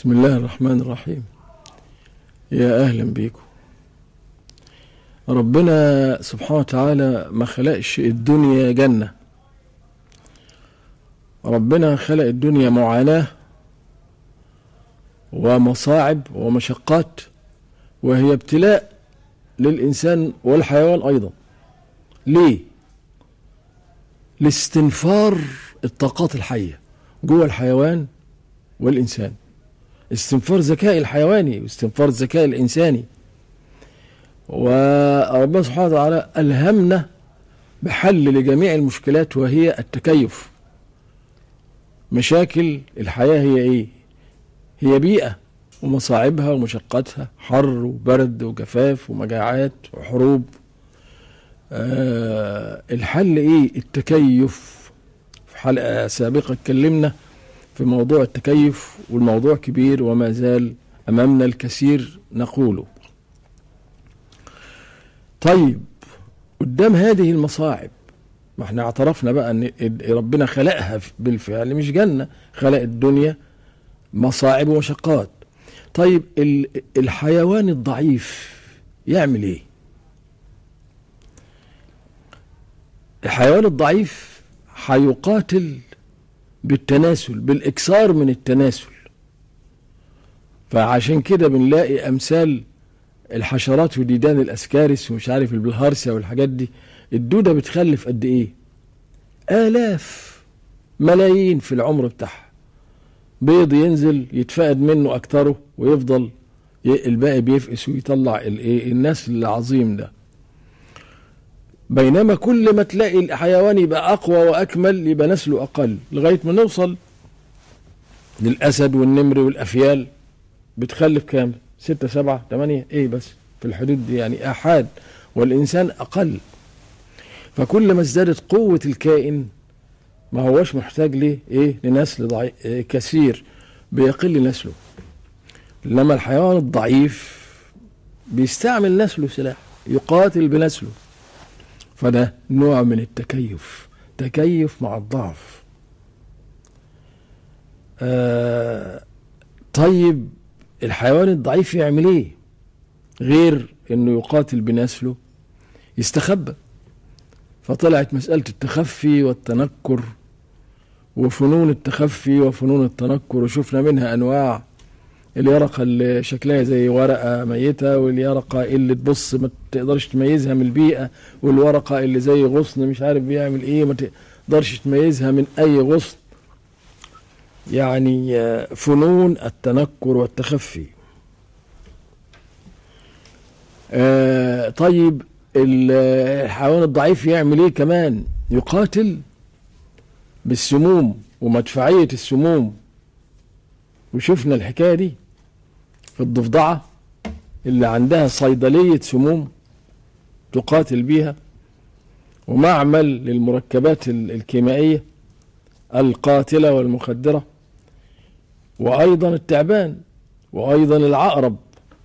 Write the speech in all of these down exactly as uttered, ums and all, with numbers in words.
بسم الله الرحمن الرحيم. يا أهلا بيكم. ربنا سبحانه وتعالى ما خلقش الدنيا جنة، ربنا خلق الدنيا معاناة ومصاعب ومشقات، وهي ابتلاء للإنسان والحيوان أيضا. ليه؟ لاستنفار الطاقات الحية جوه الحيوان والإنسان، استنفار ذكاء الحيواني واستنفار الذكاء الإنساني. وربنا سبحانه وتعالى ألهمنا بحل لجميع المشكلات، وهي التكيف. مشاكل الحياة هي إيه؟ هي بيئة ومصاعبها ومشقتها، حر وبرد وجفاف ومجاعات وحروب. آه الحل إيه؟ التكيف. في حلقة سابقة اتكلمنا في موضوع التكيف، والموضوع كبير وما زال أمامنا الكثير نقوله. طيب، قدام هذه المصاعب، ما احنا اعترفنا بقى ان ربنا خلقها بالفعل مش جنة، خلق الدنيا مصاعب ومشقات. طيب الحيوان الضعيف يعمل ايه؟ الحيوان الضعيف هيقاتل بالتناسل، بالإكثار من التناسل. فعشان كده بنلاقي أمثال الحشرات وديدان الأسكارس ومش عارف البلهارسيا والحاجات دي، الدودة بتخلف قد إيه؟ آلاف ملايين في العمر بتاعها. بيض ينزل يتفقد منه أكتره ويفضل الباقي بيفقس ويطلع الإيه؟ النسل العظيم ده. بينما كل ما تلاقي الحيوان يبقى أقوى وأكمل يبقى نسله أقل، لغاية ما نوصل للأسد والنمر والأفيال. بتخلف كام؟ ستة سبعة تمانية إيه بس في الحدود دي، يعني أحاد، والإنسان أقل. فكل ما ازدادت قوة الكائن ما هوش محتاج ليه إيه لنسل ضعيف إيه كثير، بيقل نسله. لما الحيوان الضعيف بيستعمل نسله سلاح، يقاتل بنسله. فده نوع من التكيف، تكيف مع الضعف. آه طيب الحيوان الضعيف يعمل ايه غير انه يقاتل بنسله؟ يستخبى. فطلعت مسألة التخفي والتنكر وفنون التخفي وفنون التنكر، وشفنا منها انواع. اليرقة اللي شكلها زي ورقة ميتة، واليرقة اللي تبص ما تقدرش تميزها من البيئة، والورقة اللي زي غصن مش عارف بيعمل ايه ما تقدرش تميزها من اي غصن. يعني فنون التنكر والتخفي. آه طيب الحيوان الضعيف يعمل ايه كمان؟ يقاتل بالسموم ومدفعية السموم. وشفنا الحكاية دي في الضفدعة اللي عندها صيدلية سموم تقاتل بيها، ومعمل للمركبات الكيميائية القاتلة والمخدرة، وأيضا التعبان، وأيضا العقرب.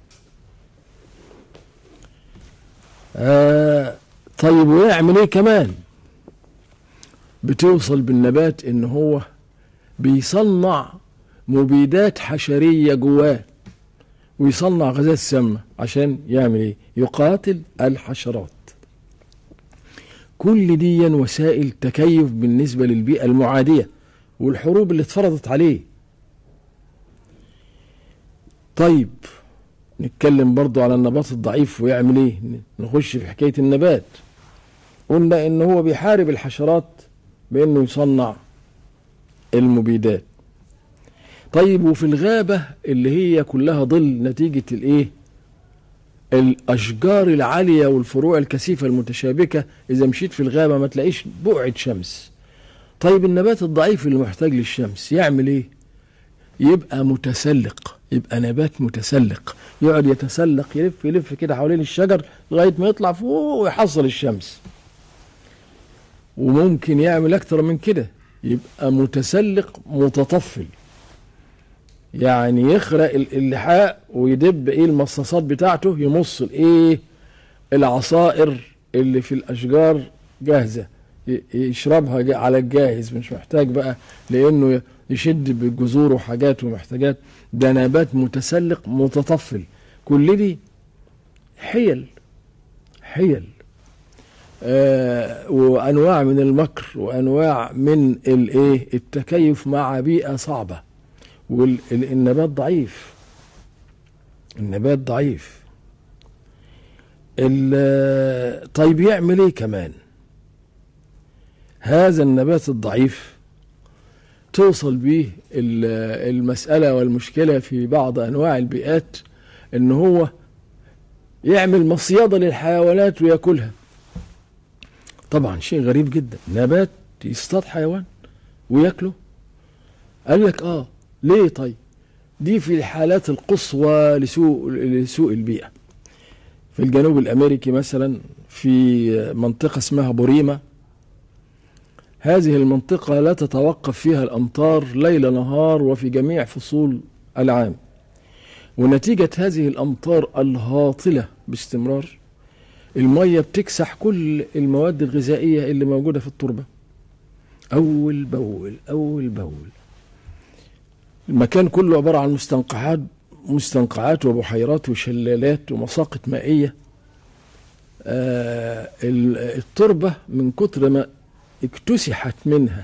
آه طيب ويعمل ايه كمان؟ بتوصل بالنبات ان هو بيصنع مبيدات حشرية جواه، ويصنع غازات سامة عشان يعمل ايه؟ يقاتل الحشرات. كل دي وسائل تكيف بالنسبة للبيئة المعادية والحروب اللي اتفرضت عليه. طيب نتكلم برضو على النبات الضعيف ويعمل ايه. نخش في حكاية النبات. قلنا ان هو بيحارب الحشرات بانه يصنع المبيدات. طيب وفي الغابة اللي هي كلها ظل نتيجة الايه؟ الاشجار العالية والفروع الكثيفة المتشابكة، اذا مشيت في الغابة ما تلاقيش بقعة شمس. طيب النبات الضعيف اللي محتاج للشمس يعمل ايه؟ يبقى متسلق، يبقى نبات متسلق، يقعد يتسلق يلف يلف كده حوالين الشجر لغاية ما يطلع فوق ويحصل الشمس. وممكن يعمل اكتر من كده، يبقى متسلق متطفل، يعني يخرق اللحاء ويدب ايه المصاصات بتاعته، يمص الايه العصائر اللي في الاشجار جاهزة، يشربها على الجاهز، مش محتاج بقى لانه يشد بجذور وحاجات ومحتاجات، ده نبات متسلق متطفل. كل دي حيل حيل آه وانواع من المكر وانواع من الايه التكيف مع بيئه صعبه. والنبات ضعيف، النبات ضعيف. طيب يعمل ايه كمان هذا النبات الضعيف؟ توصل به المسألة والمشكلة في بعض أنواع البيئات إن هو يعمل مصيدة للحيوانات ويأكلها. طبعا شيء غريب جدا، نبات يصطاد حيوان ويأكله. قال لك آه ليه؟ طيب دي في الحالات القصوى لسوء لسوء البيئة. في الجنوب الأمريكي مثلا في منطقة اسمها بوريما، هذه المنطقة لا تتوقف فيها الأمطار ليل نهار وفي جميع فصول العام، ونتيجة هذه الأمطار الهاطلة باستمرار المية بتكسح كل المواد الغذائية اللي موجودة في التربة أول بول أول بول. المكان كله عبارة عن مستنقعات مستنقعات وبحيرات وشلالات ومساقط مائية. آه التربة من كتر ما اكتسحت منها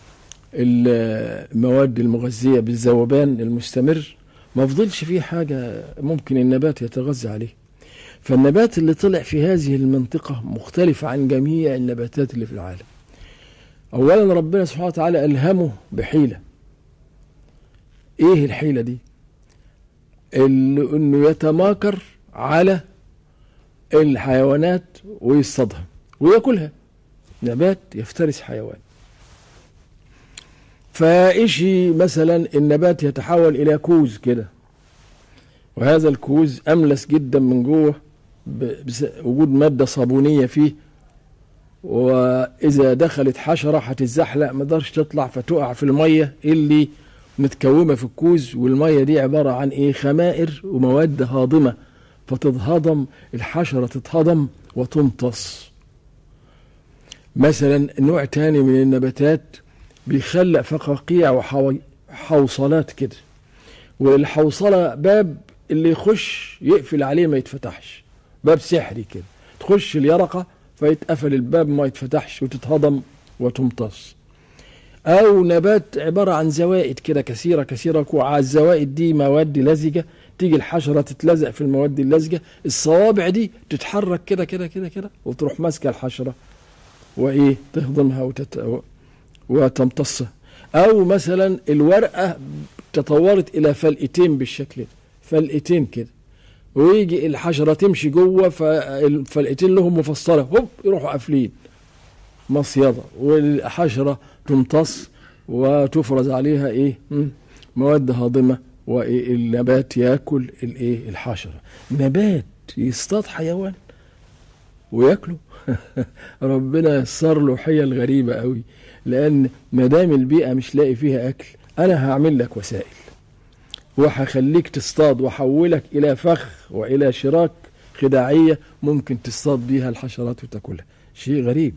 المواد المغذية بالذوبان المستمر ما فضلش فيه حاجة ممكن النبات يتغذى عليه. فالنبات اللي طلع في هذه المنطقة مختلف عن جميع النباتات اللي في العالم. أولا ربنا سبحانه وتعالى ألهمه بحيلة. إيه الحيلة دي؟ إنه يتماكر على الحيوانات ويصطادها ويأكلها. نبات يفترس حيوان. فإشي مثلا النبات يتحول إلى كوز كده، وهذا الكوز أملس جدا من جوه بوجود مادة صابونية فيه، وإذا دخلت حشرة هتتزحلق ما تقدرش تطلع فتقع في المية اللي متكومة في الكوز. والمية دي عبارة عن إيه؟ خمائر ومواد هاضمة، فتتهضم الحشرة تتهضم وتمتص. مثلا نوع تاني من النباتات بيخلق فقاقيع وحوصلات كده، والحوصلة باب اللي يخش يقفل عليه ما يتفتحش، باب سحري كده، تخش اليرقة فيتقفل الباب ما يتفتحش وتتهضم وتمتص. أو نبات عبارة عن زوائد كده كثيرة كثيرة، وعلى الزوائد دي مواد لزجة، تيجي الحشرة تتلزق في المواد اللزجة، الصوابع دي تتحرك كده كده كده كده وتروح ماسكة الحشرة وإيه تهضمها وتت... وتمتصها. أو مثلا الورقة تطورت إلى فلقتين بالشكل ده، فلقتين كده، ويجي الحشرة تمشي جوه فالفلقتين لهم مفصلة، هوب يروحوا قافلين مصيدة، والحشرة تمتص وتفرز عليها إيه مواد هاضمة، والنبات يأكل الإيه الحشرة. نبات يصطاد حيوان ويأكله. ربنا يسر له حيل غريبة قوي، لأن مدام البيئة مش لاقي فيها أكل أنا هعمل لك وسائل وهخليك تصطاد وحولك إلى فخ وإلى شراك خداعية ممكن تصطاد بيها الحشرات وتأكلها. شيء غريب.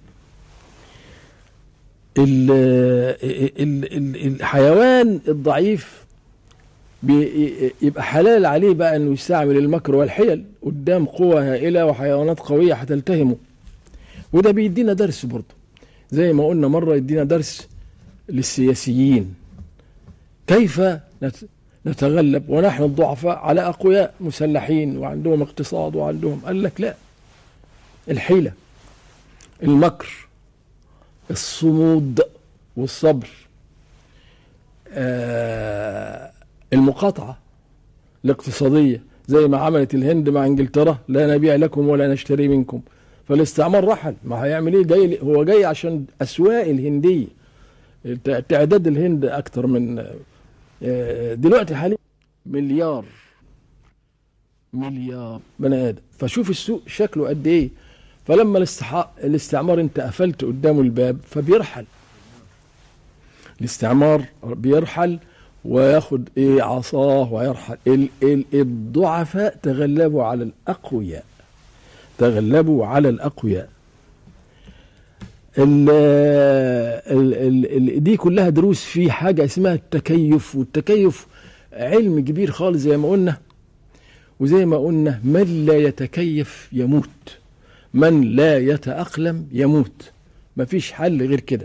ال ال ال الحيوان الضعيف يبقى حلال عليه بقى أنه يستعمل المكر والحيل قدام قوة هائلة وحيوانات قوية هتلتهمه. وده بيدينا درس برضه، زي ما قلنا مرة يدينا درس للسياسيين كيف نتغلب ونحن الضعفاء على أقوياء مسلحين وعندهم اقتصاد وعندهم. قال لك لا، الحيلة، المكر، الصمود والصبر، آه المقاطعة الاقتصادية زي ما عملت الهند مع انجلترا، لا نبيع لكم ولا نشتري منكم. فالاستعمار رحل، ما هيعمل ايه؟ جاي هو جاي عشان اسواق الهندية، تعداد الهند اكتر من دلوقتي حاليا مليار مليار بني ادم. فشوف السوق شكله قد ايه. فلما الاستعمار انت قفلت قدامه الباب فبيرحل. الاستعمار بيرحل وياخد ايه عصاه ويرحل. الضعفاء تغلبوا على الاقوياء، تغلبوا على الاقوياء. ال ال ال دي كلها دروس في حاجة اسمها التكيف، والتكيف علم كبير خالص زي ما قلنا. وزي ما قلنا من لا يتكيف يموت، من لا يتأقلم يموت، مفيش حل غير كده.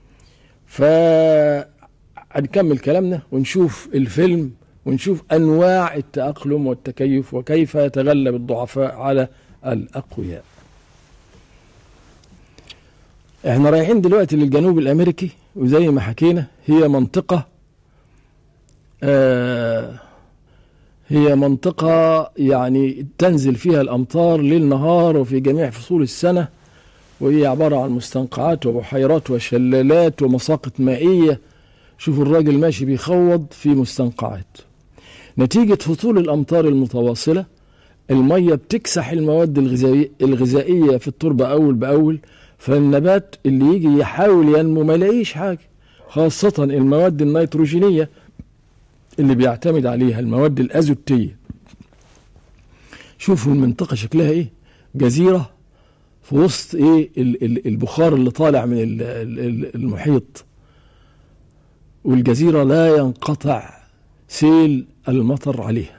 فهنكمل كلامنا ونشوف الفيلم ونشوف أنواع التأقلم والتكيف وكيف يتغلب الضعفاء على الأقوياء. احنا رايحين دلوقتي للجنوب الأمريكي، وزي ما حكينا هي منطقة آه هي منطقة يعني تنزل فيها الأمطار ليل نهار وفي جميع فصول السنة، وهي عبارة عن مستنقعات وبحيرات وشلالات ومساقط مائية. شوفوا الراجل ماشي بيخوض في مستنقعات. نتيجة هطول الأمطار المتواصلة المية بتكسح المواد الغذائية في التربة أول بأول، فالنبات اللي يجي يحاول ينمو ما يلاقيش حاجة، خاصة المواد النيتروجينية اللي بيعتمد عليها المواد الأزوتية. شوفوا المنطقة شكلها ايه، جزيرة في وسط ايه البخار اللي طالع من المحيط، والجزيرة لا ينقطع سيل المطر عليها،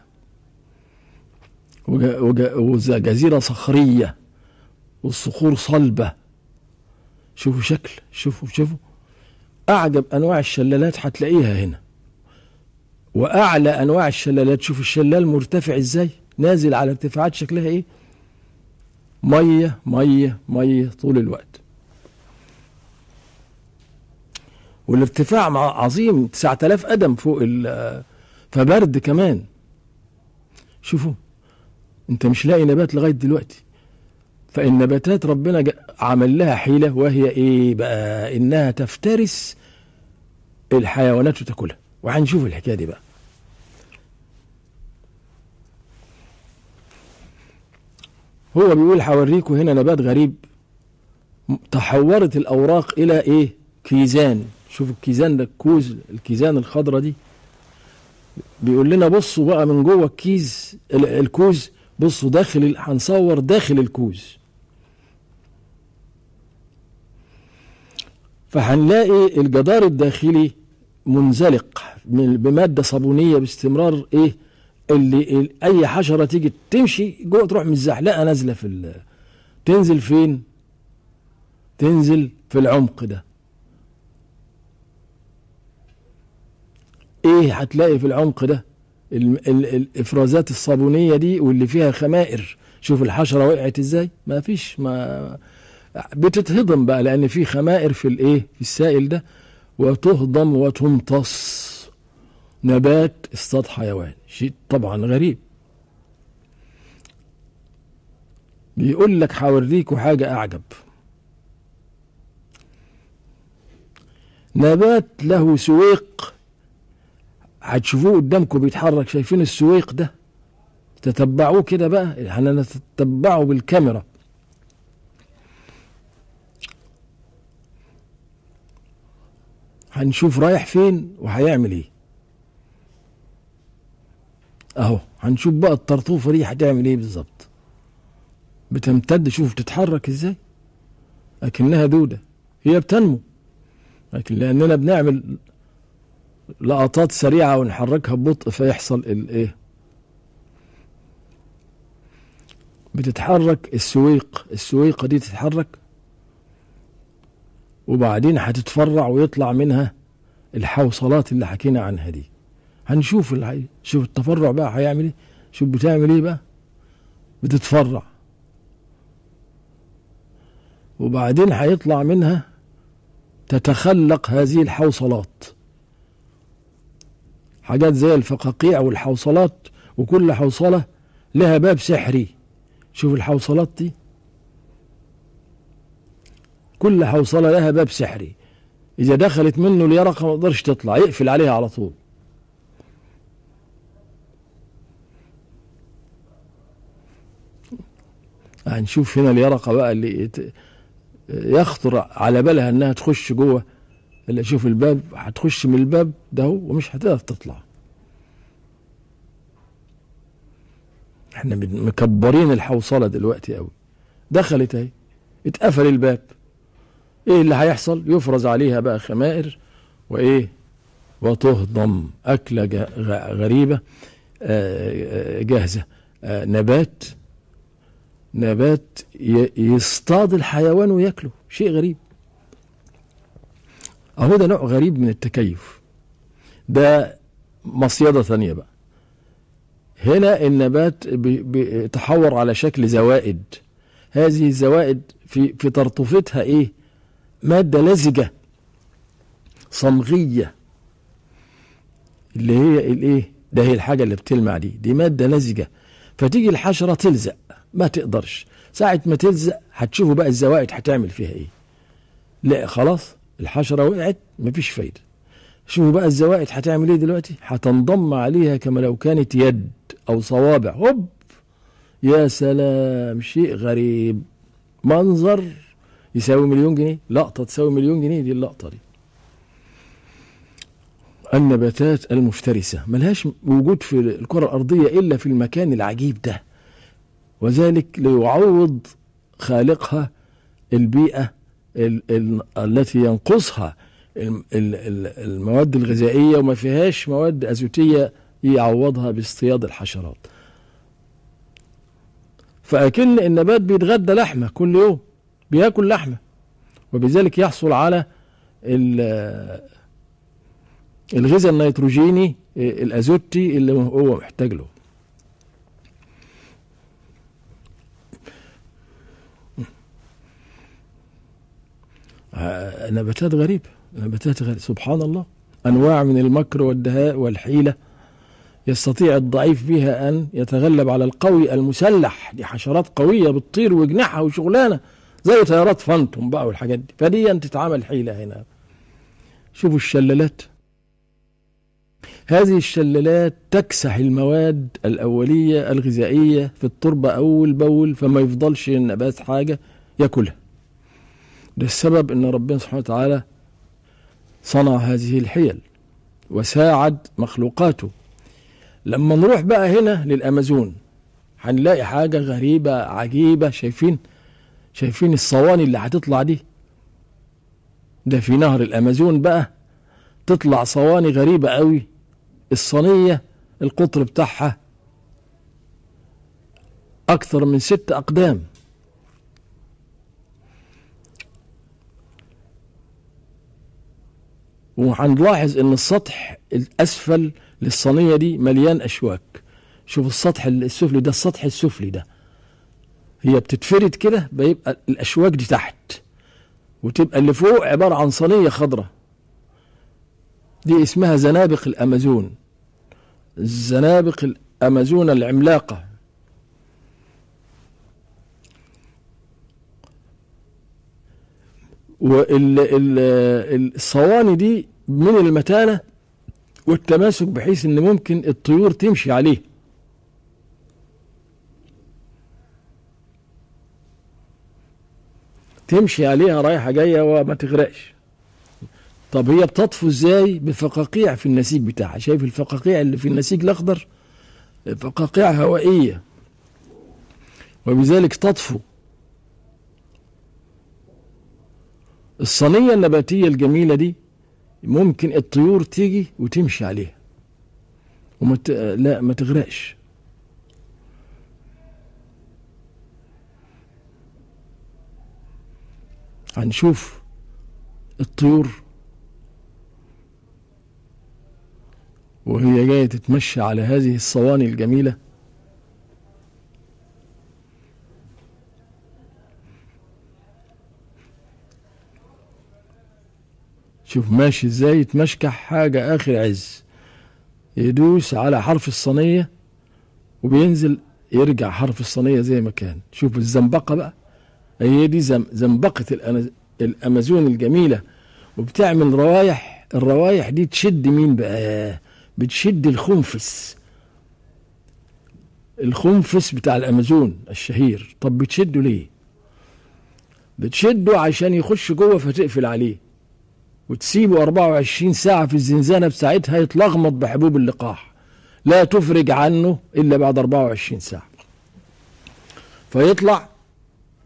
وجزيرة صخرية والصخور صلبة. شوفوا شكل، شوفوا شوفوا أعجب أنواع الشلالات هتلاقيها هنا، وأعلى أنواع الشلالات. شوفوا الشلال مرتفع إزاي، نازل على ارتفاعات شكلها إيه، مية مية مية طول الوقت، والارتفاع عظيم تسعة آلاف قدم فوق، فبرد كمان. شوفوا انت مش لاقي نبات لغاية دلوقتي. فالنباتات ربنا عمل لها حيلة، وهي ايه بقى، انها تفترس الحيوانات وتاكلها، وهنشوف الحكاية دي بقى. هو بيقول هوريكم هنا نبات غريب، تحورت الأوراق إلى إيه، كيزان. شوفوا الكيزان ده، الكوز، الكيزان الخضرة دي. بيقول لنا بصوا بقى من جوه الكيز الكوز، بصوا داخل، هنصور داخل الكوز، فهنلاقي الجدار الداخلي منزلق بمادة صابونية باستمرار. ايه اللي اي حشرة تيجي تمشي جوه تروح مزحلقة نازلة في ال... تنزل فين؟ تنزل في العمق ده. ايه هتلاقي في العمق ده؟ ال... ال... الافرازات الصابونية دي واللي فيها خمائر. شوف الحشرة وقعت ازاي، ما فيش، ما بتتهضم بقى لان في خمائر في الايه، في السائل ده، وتهضم وتمتص. نبات اصطاد حيوان، شيء طبعا غريب. بيقول لك هوريكوا حاجة اعجب، نبات له سويق، هتشوفوه قدامكم بيتحرك. شايفين السويق ده؟ تتبعوه كده بقى، احنا نتتبعه بالكاميرا. هنشوف رايح فين وهيعمل ايه. اهو هنشوف بقى الطرطوفة دي هتعمل ايه بالظبط. بتمتد، شوف بتتحرك ازاي، لكنها دودة، هي بتنمو، لكن لاننا بنعمل لقطات سريعة ونحركها ببطء فيحصل الايه، بتتحرك. السويق، السويقة دي تتحرك، وبعدين هتتفرع ويطلع منها الحوصلات اللي حكينا عنها دي. هنشوف الحي... شوف التفرع بقى هيعمل ايه، شوف بتعمل ايه بقى، بتتفرع وبعدين هيطلع منها، تتخلق هذه الحوصلات، حاجات زي الفقاقيع والحوصلات، وكل حوصلة لها باب سحري. شوف الحوصلات دي، كل حوصلة لها باب سحري، إذا دخلت منه اليرقة ما تقدرش تطلع، يقفل عليها على طول. هنشوف هنا اليرقة بقى اللي يخطر على بالها انها تخش جوه، اللي شوف الباب، هتخش من الباب ده ومش هتقدر تطلع. احنا مكبرين الحوصلة دلوقتي قوي، دخلت اهي، اتقفل الباب، ايه اللي هيحصل؟ يفرز عليها بقى خمائر وإيه وتهضم أكلة غريبة جاهزة. نبات نبات يصطاد الحيوان ويأكله، شيء غريب. أهو ده نوع غريب من التكيف، ده مصيدة ثانية بقى. هنا النبات بيتحور على شكل زوائد، هذه الزوائد في في ترطفتها ايه؟ مادة لزجة صمغية، اللي هي الايه ده، هي الحاجة اللي بتلمع دي، دي مادة لزجة. فتيجي الحشرة تلزق، ما تقدرش، ساعة ما تلزق هتشوفوا بقى الزوائد هتعمل فيها ايه. لا خلاص الحشرة وقعت، مفيش فايدة. شوفوا بقى الزوائد هتعمل ايه دلوقتي، هتنضم عليها كما لو كانت يد او صوابع، هوب يا سلام، شيء غريب، منظر يساوي مليون جنيه، لقطة تساوي مليون جنيه دي اللقطة دي. النباتات المفترسة ملهاش وجود في الكرة الأرضية إلا في المكان العجيب ده، وذلك ليعوض خالقها البيئة ال ال التي ينقصها المواد الغذائية وما فيهاش مواد أزوتية يعوضها باصطياد الحشرات. فأكن النبات بيتغدى لحمة كل يوم، بياكل لحمة، وبذلك يحصل على الغذاء النيتروجيني الأزوتي اللي هو محتاج له. نباتات غريبة، نباتات غريبة سبحان الله، أنواع من المكر والدهاء والحيلة يستطيع الضعيف بها أن يتغلب على القوي المسلح. دي حشرات قوية بتطير وجناحها وشغلانة زي طيارات فانتوم بقى والحاجات دي، فدي أن تتعامل حيلة هنا. شوفوا الشلالات، هذه الشلالات تكسح المواد الأولية الغذائية في التربة أول بأول، فما يفضلش النبات حاجة يأكلها. ده السبب أن ربنا سبحانه وتعالى صنع هذه الحيل وساعد مخلوقاته. لما نروح بقى هنا للأمازون هنلاقي حاجة غريبة عجيبة. شايفين شايفين الصواني اللي هتطلع دي؟ ده في نهر الأمازون بقى تطلع صواني غريبة قوي. الصينية القطر بتاعها أكثر من ست أقدام، وهنلاحظ ان السطح الاسفل للصينية دي مليان اشواك. شوف السطح السفلي ده، السطح السفلي ده هي بتتفرد كده، بيبقى الاشواك دي تحت، وتبقى اللي فوق عبارة عن صينية خضراء. دي اسمها زنابق الامازون، زنابق الامازون العملاقة. والصواني دي من المتانة والتماسك بحيث ان ممكن الطيور تمشي عليه. تمشي عليها رايحة جاية وما تغرقش. طب هي بتطفو ازاي؟ بفقاقيع في النسيج بتاعها. شايف الفقاقيع اللي في النسيج الاخضر؟ فقاقيع هوائية، وبذلك تطفو. الصينية النباتية الجميلة دي ممكن الطيور تيجي وتمشي عليها وما ت... لا ما تغرقش. هنشوف الطيور وهي جاية تتمشى على هذه الصواني الجميلة. شوف ماشي ازاي، يتمشكح حاجة اخر عز، يدوس على حرف الصينية وبينزل يرجع حرف الصينية زي ما كان. شوف الزنبقة بقى، هي دي زنبقة الأمازون الجميلة، وبتعمل روايح. الروايح دي تشد مين بقى؟ بتشد الخنفس، الخنفس بتاع الأمازون الشهير. طب بتشده ليه؟ بتشده عشان يخش جوه فتقفل عليه وتسيبه أربعة وعشرين ساعة في الزنزانة بساعتها يتلغمط بحبوب اللقاح، لا تفرج عنه إلا بعد أربعة وعشرين ساعة، فيطلع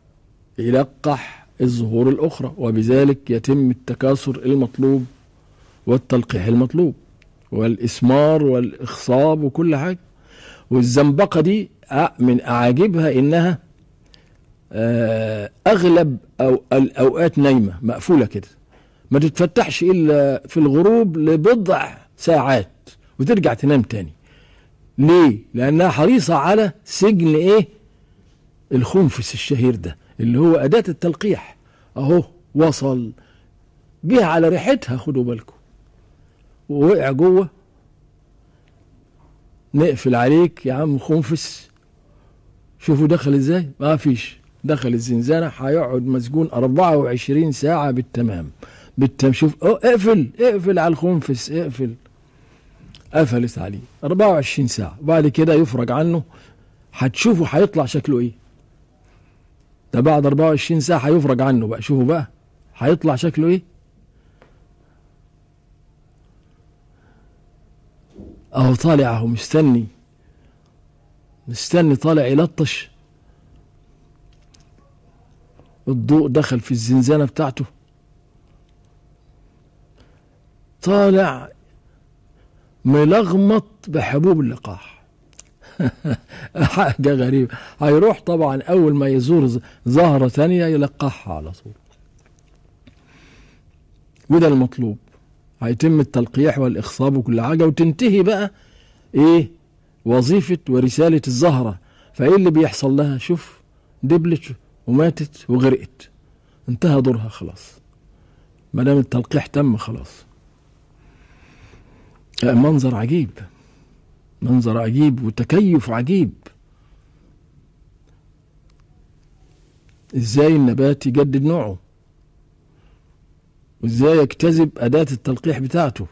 يلقح الزهور الأخرى، وبذلك يتم التكاثر المطلوب والتلقيح المطلوب والإسمار والإخصاب وكل حاجة. والزنبقة دي من أعاجبها إنها أغلب أو الأوقات نايمة مقفولة كده، ما تتفتحش إلا في الغروب لبضع ساعات وترجع تنام تاني. ليه؟ لأنها حريصة على سجن إيه؟ الخنفس الشهير ده اللي هو أداة التلقيح. أهو وصل، جه على ريحتها، خدوا بالكم، ووقع جوه. نقفل عليك يا عم خنفس. شوفوا دخل ازاي؟ ما فيش، دخل الزنزانة، هيقعد مسجون أربعة وعشرين ساعة بالتمام بالتمام. شوف، اه اقفل اقفل على الخنفس، اقفل. قفلت عليه أربعة وعشرين ساعة، وبعد كده يفرج عنه. هتشوفوا هيطلع شكله ايه ده بعد أربعة وعشرين ساعة. هيفرج عنه بقى، شوفوا بقى هيطلع شكله ايه. اهو طالع، اهو مستني مستني طالع يلطش. الضوء دخل في الزنزانة بتاعته، طالع ملغمط بحبوب اللقاح. حاجة غريبة. هيروح طبعا أول ما يزور زهرة تانية يلقحها على طول، وده المطلوب. هيتم التلقيح والإخصاب وكل حاجة، وتنتهي بقى إيه وظيفة ورسالة الزهرة. فإيه اللي بيحصل لها؟ شوف، دبلت وماتت وغرقت، انتهى دورها خلاص ما دام التلقيح تم خلاص. منظر عجيب، منظر عجيب وتكيف عجيب. ازاي النبات يجدد نوعه، وازاي يجتذب أداة التلقيح بتاعته.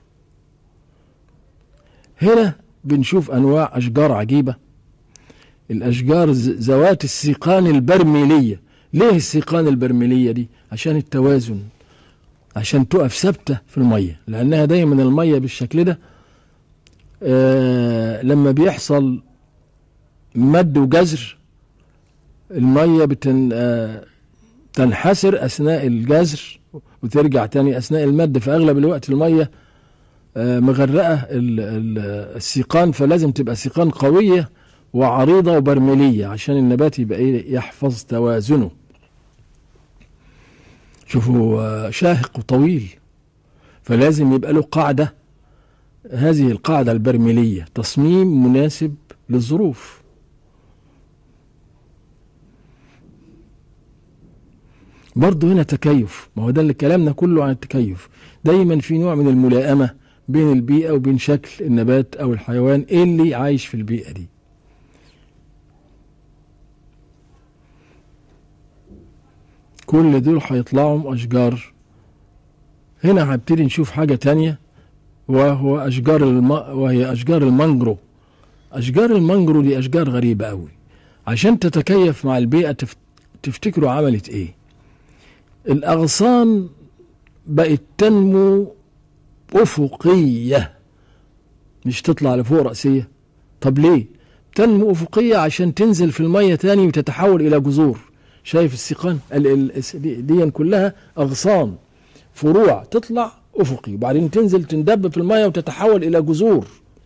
هنا بنشوف أنواع أشجار عجيبة، الأشجار ذوات السيقان البرميلية. ليه السيقان البرميلية دي؟ عشان التوازن، عشان تقف ثابتة في المية، لأنها دايما المية بالشكل ده آه لما بيحصل مد وجزر المية بتن آه تنحسر أثناء الجزر وترجع تاني أثناء المد. في أغلب الوقت المية آه مغرقة السيقان، فلازم تبقى سيقان قوية وعريضة وبرميلية عشان النبات يبقى إيه يحفظ توازنه. شوفوا آه شاهق وطويل، فلازم يبقى له قاعدة. هذه القاعدة البرميلية تصميم مناسب للظروف. برضه هنا تكيف، ما هو ده اللي كلامنا كله عن التكيف. دايما في نوع من الملائمة بين البيئة وبين شكل النبات أو الحيوان اللي عايش في البيئة دي. كل دول هيطلعوا أشجار. هنا هنبتدي نشوف حاجة تانية، وهو أشجار الم... وهي أشجار المانجرو. أشجار المانجرو دي أشجار غريبة أوي. عشان تتكيف مع البيئة تف... تفتكروا عملت إيه؟ الأغصان بقت تنمو أفقية، مش تطلع لفوق رأسية. طب ليه؟ تنمو أفقية عشان تنزل في المية تاني وتتحول إلى جذور. شايف السيقان دي كلها أغصان، فروع تطلع أفقي وبعدين تنزل تندب في المية وتتحول إلى جذور.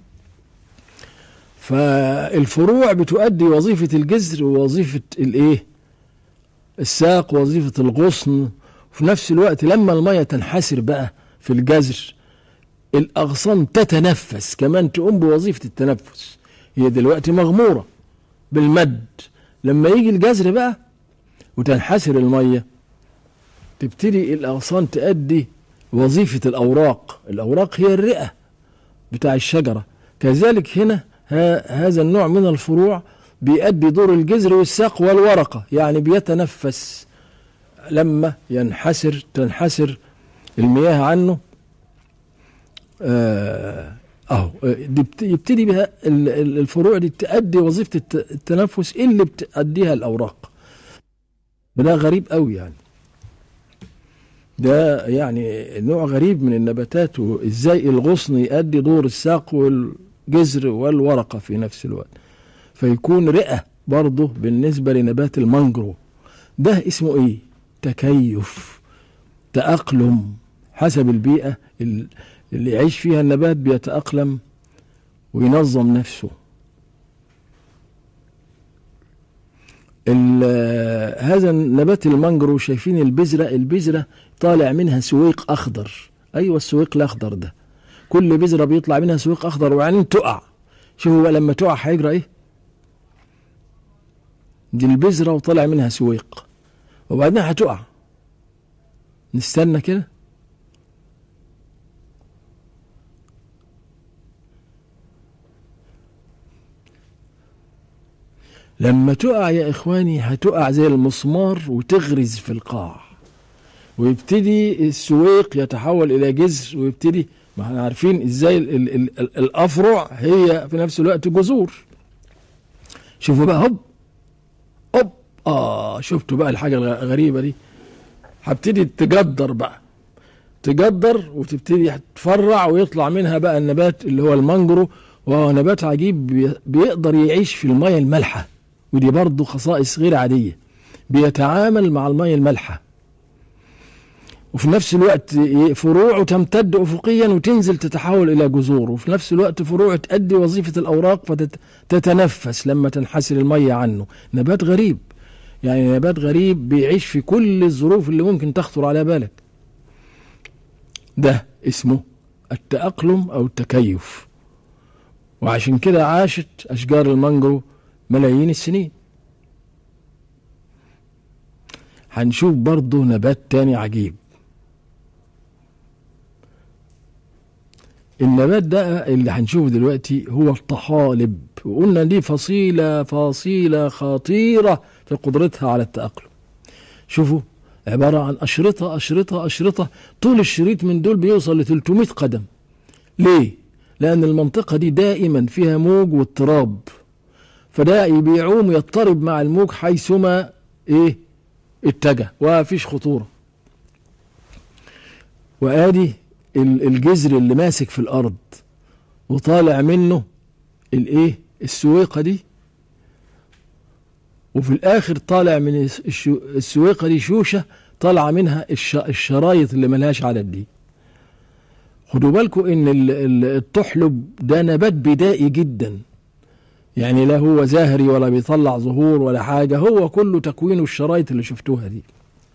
فالفروع بتؤدي وظيفة الجذر ووظيفة الإيه؟ الساق، وظيفة الغصن. وفي نفس الوقت لما المية تنحسر بقى في الجذر الأغصان تتنفس كمان، تقوم بوظيفة التنفس. هي دلوقتي مغمورة بالمد، لما يجي الجذر بقى وتنحسر المية تبتدي الأغصان تؤدي وظيفة الأوراق. الأوراق هي الرئة بتاع الشجرة. كذلك هنا هذا النوع من الفروع بيؤدي دور الجذر والساق والورقة، يعني بيتنفس لما ينحسر تنحسر المياه عنه. آه اهو يبتدي بها الفروع دي تؤدي وظيفة التنفس اللي بتأديها الأوراق. ده غريب قوي يعني، ده يعني نوع غريب من النباتات، وازاي الغصن يؤدي دور الساق والجذر والورقة في نفس الوقت، فيكون رئة برضه بالنسبة لنبات المانجرو. ده اسمه ايه؟ تكيف، تأقلم، حسب البيئة اللي يعيش فيها النبات بيتأقلم وينظم نفسه. هذا النبات المانجرو شايفين البذرة، البذرة طالع منها سويق أخضر. أيوة السويق الأخضر ده، كل بذرة بيطلع منها سويق أخضر وبعدين تقع. شوفوا بقى لما تقع هيجرى إيه؟ دي البذرة وطلع منها سويق وبعدين هتقع. نستنى كده. لما تقع يا إخواني هتقع زي المسمار وتغرز في القاع، ويبتدي السويق يتحول إلى جذر، ويبتدي، ما احنا عارفين ازاي ال ال ال ال الأفرع هي في نفس الوقت جذور. شوفوا بقى، هوب هوب اه شفتوا بقى الحاجة الغريبة دي؟ هبتدي تجدر بقى، تجدر وتبتدي تفرع ويطلع منها بقى النبات اللي هو المانجرو، وهو نبات عجيب بيقدر يعيش في المياه المالحة، ودي برضه خصائص غير عادية، بيتعامل مع المياه المالحة، وفي نفس الوقت فروعه تمتد أفقيا وتنزل تتحول إلى جذور، وفي نفس الوقت فروعه تؤدي وظيفة الأوراق فتتنفس لما تنحسر المية عنه. نبات غريب، يعني نبات غريب بيعيش في كل الظروف اللي ممكن تخطر على بالك. ده اسمه التأقلم أو التكيف، وعشان كده عاشت أشجار المانجرو ملايين السنين. هنشوف برضه نبات تاني عجيب. النبات ده اللي هنشوفه دلوقتي هو الطحالب، وقلنا دي فصيلة فصيلة خطيرة في قدرتها على التأقلم. شوفوا عبارة عن أشرطة أشرطة أشرطة، طول الشريط من دول بيوصل ل ثلاثمائة قدم. ليه؟ لأن المنطقة دي دائما فيها موج واضطراب، فده بيعوم ويضطرب مع الموج حيثما ايه اتجه، ومفيش خطورة. وآدي الجذر اللي ماسك في الأرض وطالع منه الايه السويقة دي، وفي الآخر طالع من السويقة دي شوشة طالعة منها الشرايط اللي ملهاش عدد دي. خدوا بالكم ان الطحلب ده نبات بدائي جدا، يعني لا هو زاهري ولا بيطلع زهور ولا حاجة، هو كله تكوينه الشرايط اللي شفتوها دي،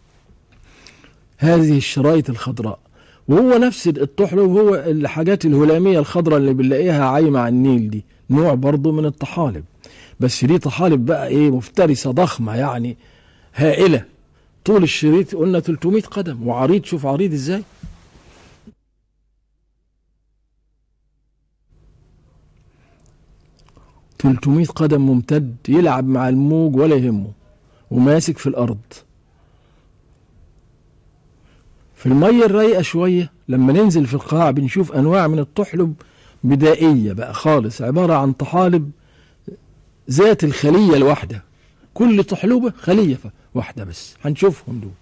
هذه الشرايط الخضراء. وهو نفس الطحلب هو الحاجات الهلامية الخضراء اللي بنلاقيها عايمة على النيل دي، نوع برضو من الطحالب، بس دي طحالب بقى ايه مفترسة ضخمة يعني هائلة. طول الشريط قلنا ثلاثمائة قدم، وعريض، شوف عريض ازاي، ثلاثمائة قدم ممتد، يلعب مع الموج ولا يهمه، وماسك في الأرض. في المية الرايقة شوية لما ننزل في القاع بنشوف أنواع من الطحلب بدائية بقى خالص، عبارة عن طحالب ذات الخلية الواحدة، كل طحلوبة خلية واحدة بس. هنشوفهم دول.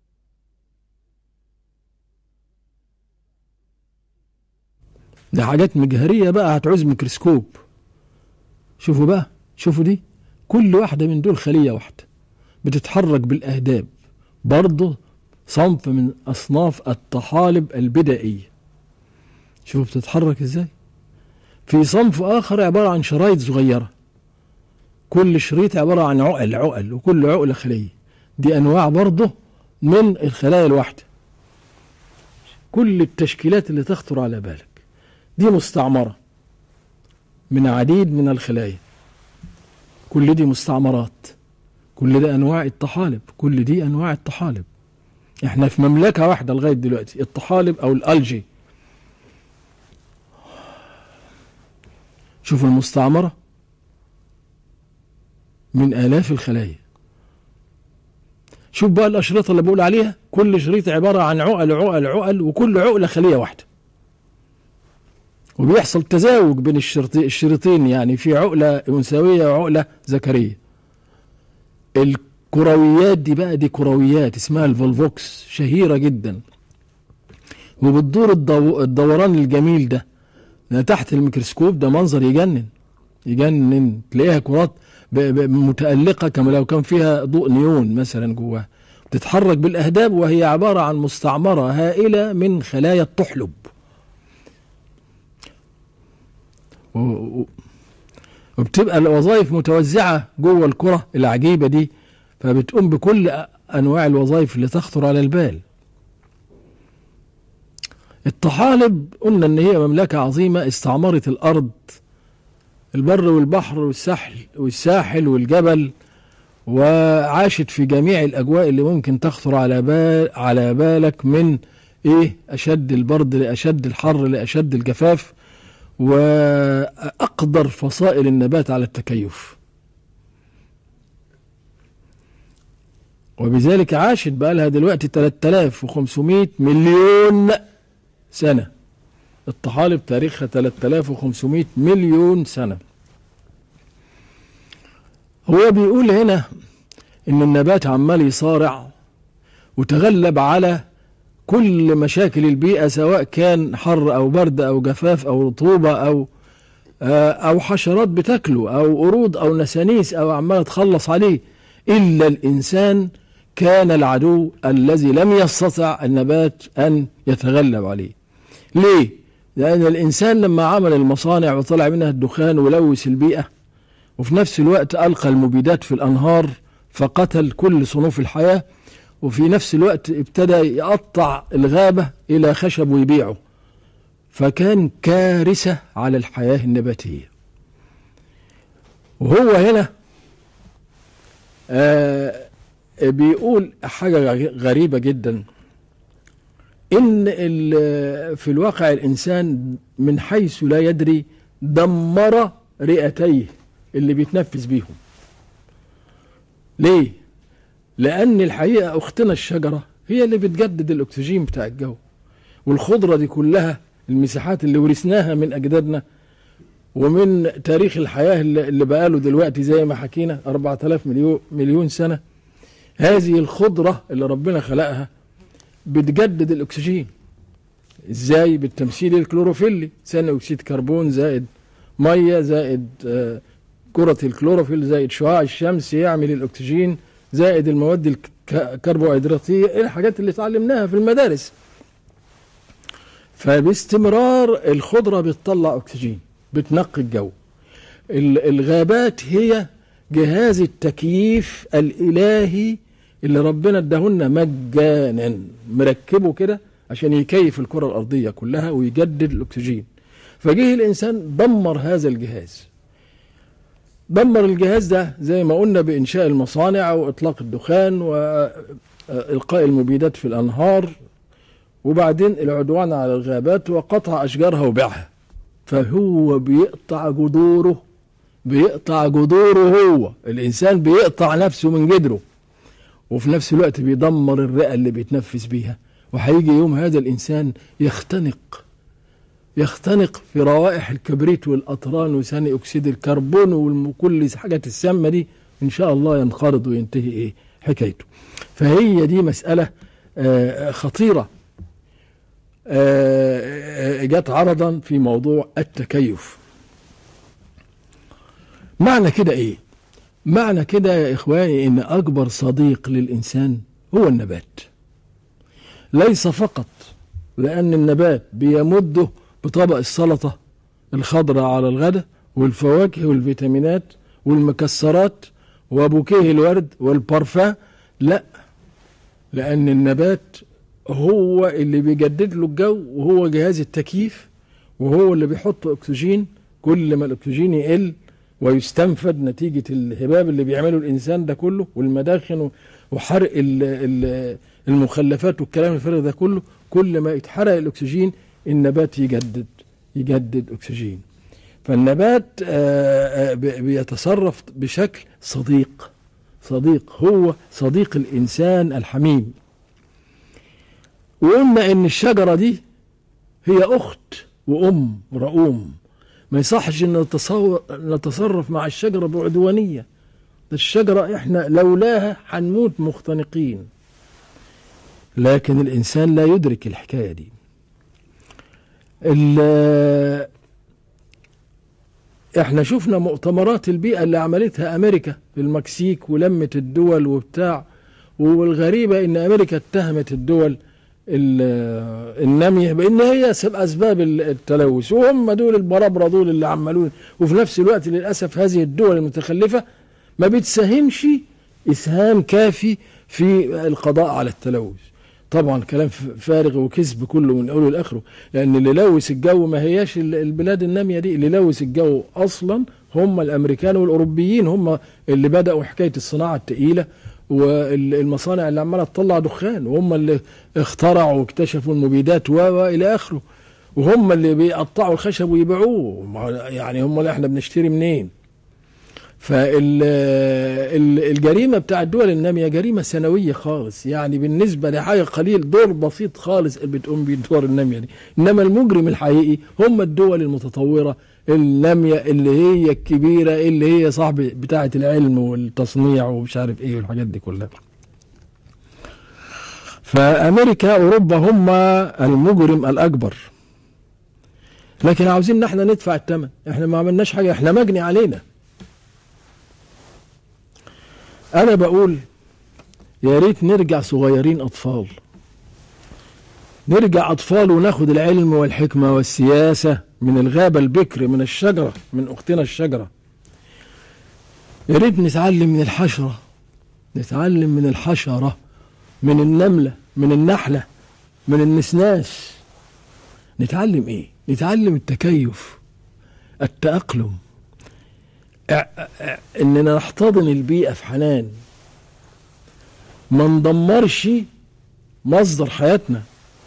ده حاجات مجهرية بقى هتعوز ميكروسكوب. شوفوا بقى، شوفوا دي، كل واحدة من دول خلية واحدة بتتحرك بالأهداب، برضه صنف من أصناف الطحالب البدائية. شوفوا بتتحرك ازاي. في صنف آخر عبارة عن شرايط صغيرة، كل شريط عبارة عن عقل عقل وكل عقلة خلية. دي أنواع برضه من الخلايا الواحدة. كل التشكيلات اللي تخطر على بالك دي مستعمرة من عديد من الخلايا، كل دي مستعمرات، كل ده أنواع الطحالب، كل دي أنواع الطحالب. احنا في مملكة واحدة لغاية دلوقتي، الطحالب أو الألجي. شوفوا المستعمرة من آلاف الخلايا. شوف بقى الأشرطة اللي بقول عليها، كل شريط عبارة عن عقل عقل عقل وكل عقلة خلية واحدة، وبيحصل تزاوج بين الشريطين، يعني في عقلة أنثوية وعقلة ذكرية. الكرويات دي بقى دي كرويات اسمها الفولفوكس، شهيرة جدا، وبتدور الدو... الدوران الجميل ده. ده تحت الميكروسكوب ده منظر يجنن يجنن، تلاقيها كرات ب... ب... متألقة كما لو كان فيها ضوء نيون مثلا جواها، تتحرك بالأهداب، وهي عبارة عن مستعمرة هائلة من خلايا الطحلب. وبتبقى الوظائف متوزعة جوه الكرة العجيبة دي، فبتقوم بكل أنواع الوظائف اللي تخطر على البال. الطحالب قلنا إن هي مملكة عظيمة استعمرت الأرض، البر والبحر والساحل والساحل والجبل، وعاشت في جميع الأجواء اللي ممكن تخطر على بال على بالك، من إيه أشد البرد لأشد الحر لأشد الجفاف، وأقدر فصائل النبات على التكيف. وبذلك عاشت بقى لها دلوقتي ثلاثة آلاف وخمسمائة مليون سنة. الطحالب تاريخها ثلاثة آلاف وخمسمائة مليون سنة. هو بيقول هنا إن النبات عمال يصارع وتغلب على كل مشاكل البيئة، سواء كان حر أو برد أو جفاف أو رطوبة أو أو حشرات بتاكله أو قرود أو نسانيس أو عمال تخلص عليه، إلا الإنسان كان العدو الذي لم يستطع النبات أن يتغلب عليه. ليه؟ لأن الإنسان لما عمل المصانع وطلع منها الدخان ولوث البيئة، وفي نفس الوقت ألقى المبيدات في الأنهار فقتل كل صنوف الحياة، وفي نفس الوقت ابتدى يقطع الغابة إلى خشب ويبيعه، فكان كارثة على الحياة النباتية. وهو هنا آه بيقول حاجة غريبة جدا، إن في الواقع الإنسان من حيث لا يدري دمر رئتيه اللي بيتنفس بيهم. ليه؟ لأن الحقيقة أختنا الشجرة هي اللي بتجدد الأكسجين بتاع الجو، والخضرة دي كلها المساحات اللي ورثناها من أجدادنا ومن تاريخ الحياة اللي بقاله دلوقتي زي ما حكينا أربعة آلاف مليون, مليون سنة. هذه الخضرة اللي ربنا خلقها بتجدد الأكسجين. إزاي؟ بالتمثيل الكلوروفيلي، ثاني أكسيد كربون زائد مية زائد آه كرة الكلوروفيل زائد شعاع الشمس يعمل الأكسجين زائد المواد الكربوهيدراتية، الحاجات اللي اتعلمناها في المدارس. فباستمرار الخضرة بتطلع أكسجين بتنقي الجو. الغابات هي جهاز التكييف الإلهي اللي ربنا اداهولنا مجانا، مركبه كده عشان يكيف الكرة الأرضية كلها ويجدد الأكسجين. فجه الإنسان دمر هذا الجهاز، دمر الجهاز ده زي ما قلنا بإنشاء المصانع وإطلاق الدخان وإلقاء المبيدات في الأنهار، وبعدين العدوان على الغابات وقطع أشجارها وبيعها. فهو بيقطع جذوره، بيقطع جذوره، هو الإنسان بيقطع نفسه من جذره، وفي نفس الوقت بيدمر الرئة اللي بيتنفس بيها. وهيجي يوم هذا الإنسان يختنق يختنق في روائح الكبريت والأطران وثاني أكسيد الكربون وكل حاجات السامة دي، إن شاء الله ينقرض وينتهي إيه حكايته. فهي دي مسألة آه خطيرة آه جت عرضا في موضوع التكيف. معنى كده إيه؟ معنى كده يا إخواني إن أكبر صديق للإنسان هو النبات، ليس فقط لأن النبات بيمده بطبق السلطة الخضراء على الغداء والفواكه والفيتامينات والمكسرات وبوكيه الورد والبارفان، لا، لأن النبات هو اللي بيجدد له الجو، وهو جهاز التكييف، وهو اللي بيحط أكسجين. كل ما الأكسجين يقل ويستنفد نتيجة الهباب اللي بيعمله الإنسان ده كله والمداخن وحرق المخلفات والكلام الفارغ ده كله، كل ما يتحرق الأكسجين النبات يجدد يجدد أكسجين. فالنبات بيتصرف بشكل صديق صديق هو صديق الإنسان الحميم. وقلنا إن الشجرة دي هي أخت وأم رؤوم، ما يصحش إن نتصرف مع الشجرة بعدوانية. الشجرة إحنا لولاها هنموت مختنقين، لكن الإنسان لا يدرك الحكاية دي. احنا شفنا مؤتمرات البيئة اللي عملتها أمريكا في المكسيك ولمت الدول وبتاع، والغريبة ان امريكا اتهمت الدول النامية بان هي اسباب التلوث، وهم دول البرابرة دول اللي عملون. وفي نفس الوقت للأسف هذه الدول المتخلفة ما بتساهمش اسهام كافي في القضاء على التلوث. طبعا كلام فارغ وكذب كله من اوله لاخره، لان اللي لوث الجو ما هياش البلاد الناميه دي، اللي لوث الجو اصلا هم الامريكان والاوروبيين، هم اللي بداوا حكايه الصناعه الثقيله والمصانع اللي عماله تطلع دخان، وهم اللي اخترعوا واكتشفوا المبيدات والى اخره، وهم اللي بيقطعوا الخشب ويبيعوه. يعني هم اللي احنا بنشتري منين؟ فالجريمة بتاع الدول النامية جريمة سنوية خالص، يعني بالنسبة لحاجة قليل دور بسيط خالص بتقوم بيه الدول النامية دي. إنما المجرم الحقيقي هم الدول المتطورة النامية اللي هي الكبيرة، اللي هي صاحب بتاعة العلم والتصنيع ومش عارف ايه والحاجات دي كلها. فأمريكا أوروبا هم المجرم الأكبر، لكن عاوزين احنا ندفع الثمن. احنا ما عملناش حاجة، احنا مجني علينا. أنا بقول يا ريت نرجع صغيرين أطفال، نرجع أطفال وناخد العلم والحكمة والسياسة من الغابة البكر، من الشجرة، من أختنا الشجرة. يا ريت نتعلم من الحشرة، نتعلم من الحشرة، من النملة، من النحلة، من النسناس. نتعلم إيه؟ نتعلم التكيف، التأقلم، اننا نحتضن البيئة في حنان، ما ندمرش مصدر حياتنا.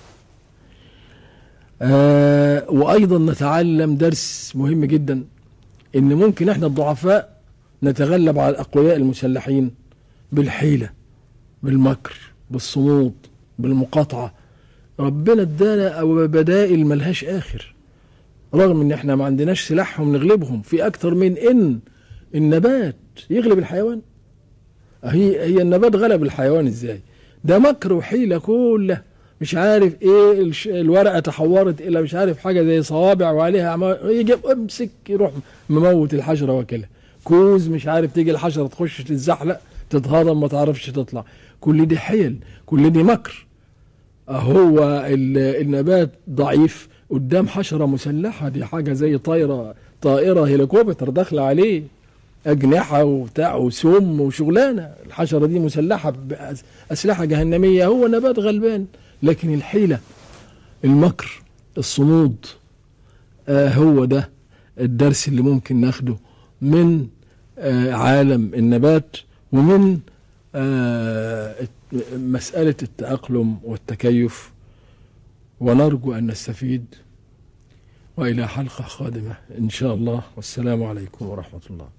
آه وايضا نتعلم درس مهم جدا، ان ممكن احنا الضعفاء نتغلب على الاقوياء المسلحين بالحيلة، بالمكر، بالصمود، بالمقاطعة. ربنا ادانا بدائل ملهاش اخر، رغم ان احنا ما عندناش سلاحهم نغلبهم في اكتر من ان النبات يغلب الحيوان. هي هي النبات غلب الحيوان ازاي؟ ده مكر وحيلة كله. مش عارف ايه، الورقة تحورت الى مش عارف حاجة زي صوابع وعليها عمال، يجي امسك يروح مموت الحشرة واكلها. كوز مش عارف، تيجي الحشرة تخش تتزحلق تتهضم ما تعرفش تطلع. كل دي حيل، كل دي مكر. هو النبات ضعيف قدام حشرة مسلحة، دي حاجة زي طائرة طائرة هليكوبتر داخلة عليه، أجنحة وبتاع وسم وشغلانة. الحشرة دي مسلحة بأسلحة جهنمية، هو نبات غلبان. لكن الحيلة، المكر، الصمود، آه هو ده الدرس اللي ممكن ناخده من آه عالم النبات، ومن آه مسألة التأقلم والتكيف. ونرجو أن نستفيد، وإلى حلقة قادمة إن شاء الله، والسلام عليكم ورحمة الله.